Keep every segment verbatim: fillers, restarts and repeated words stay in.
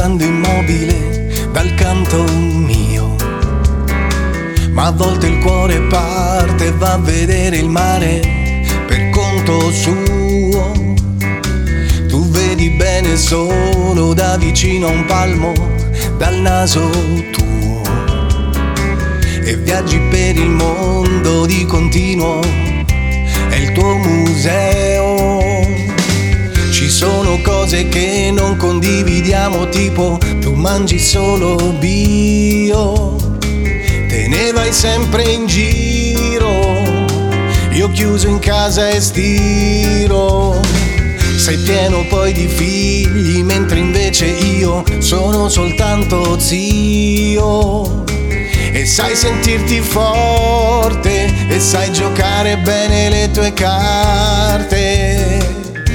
stando immobile dal canto mio. Ma a volte il cuore parte e va a vedere il mare per conto suo. Tu vedi bene solo da vicino a un palmo dal naso tuo e viaggi per il mondo di continuo, è il tuo museo. Ci sono cose che non condividiamo, tipo tu mangi solo bio, te ne vai sempre in giro, io chiuso in casa e stiro. Sei pieno poi di figli, mentre invece io sono soltanto zio. E sai sentirti forte e sai giocare bene le tue carte.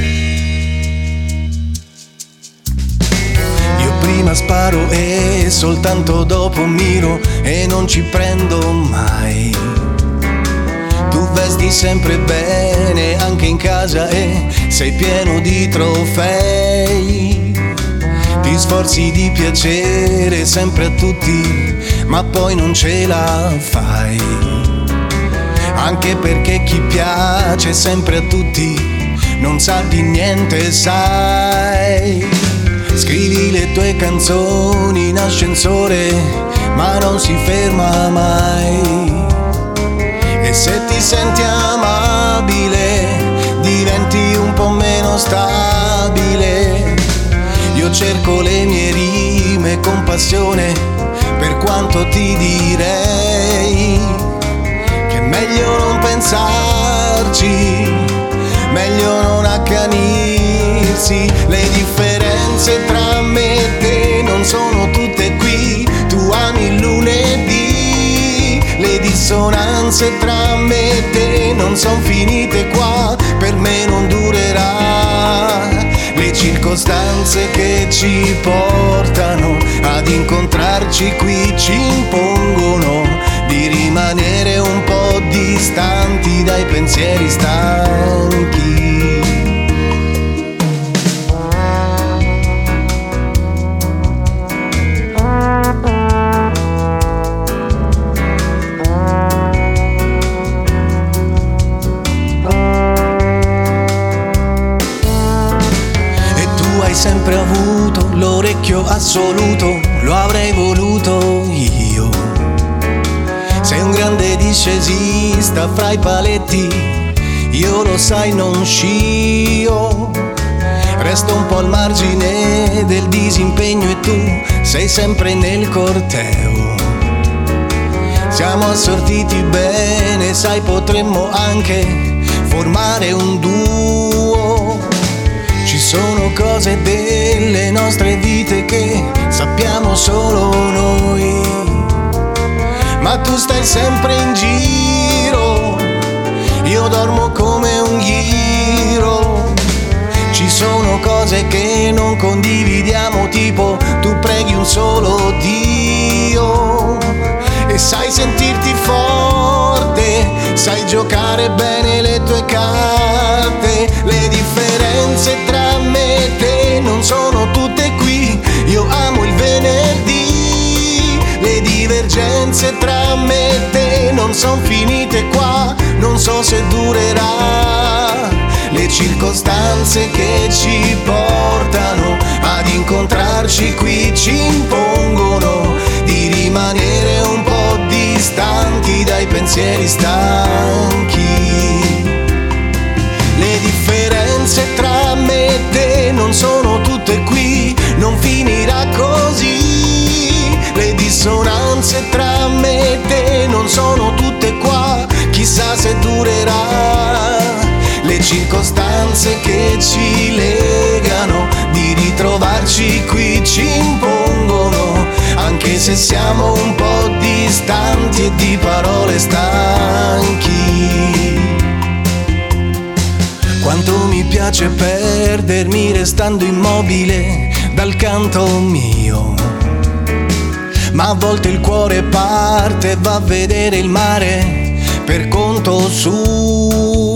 Io prima sparo e soltanto dopo miro e non ci prendo mai. Tu vesti sempre bene anche in casa e sei pieno di trofei. Ti sforzi di piacere sempre a tutti, ma poi non ce la fai. Anche perché chi piace sempre a tutti non sa di niente, sai. Scrivi le tue canzoni in ascensore, ma non si ferma mai. E se ti senti amabile, diventi un po' meno stabile. Io cerco le mie rime con passione, per quanto ti direi che è meglio non pensarci, meglio non accanirsi. Le differenze tra me e te non sono tutte qui, tu ami il lunedì. Le dissonanze tra me e te non son finite qua, per me non durerà. Le circostanze che ci portano ad incontrarci qui ci impongono di rimanere un po' distanti dai pensieri stanchi. Hai sempre avuto l'orecchio assoluto, lo avrei voluto io. Sei un grande discesista fra i paletti, io lo sai non scio. Resto un po' al margine del disimpegno e tu sei sempre nel corteo. Siamo assortiti bene, sai, potremmo anche formare un duo. Ci sono cose delle nostre vite che sappiamo solo noi, ma tu stai sempre in giro, io dormo come un ghiro. Ci sono cose che non condividiamo, tipo tu preghi un solo Dio e sai sentirti forte, sai giocare bene le tue carte. Le differenze tra me e te non sono tutte qui, io amo il venerdì. Le divergenze tra me e te non son finite qua, non so se durerà. Le circostanze che ci portano ad incontrarci qui ci impongono di rimanere un po' distanti dai pensieri stanchi. Le differenze tra me e te non sono tutte qui, non finirà così. Le dissonanze tra me e te non sono tutte qua, chissà se durerà. Le circostanze che ci legano di ritrovarci qui ci impongono, anche se siamo un po' distanti e di parole stanchi. Quanto mi piace perdermi restando immobile dal canto mio, ma a volte il cuore parte e va a vedere il mare per conto suo.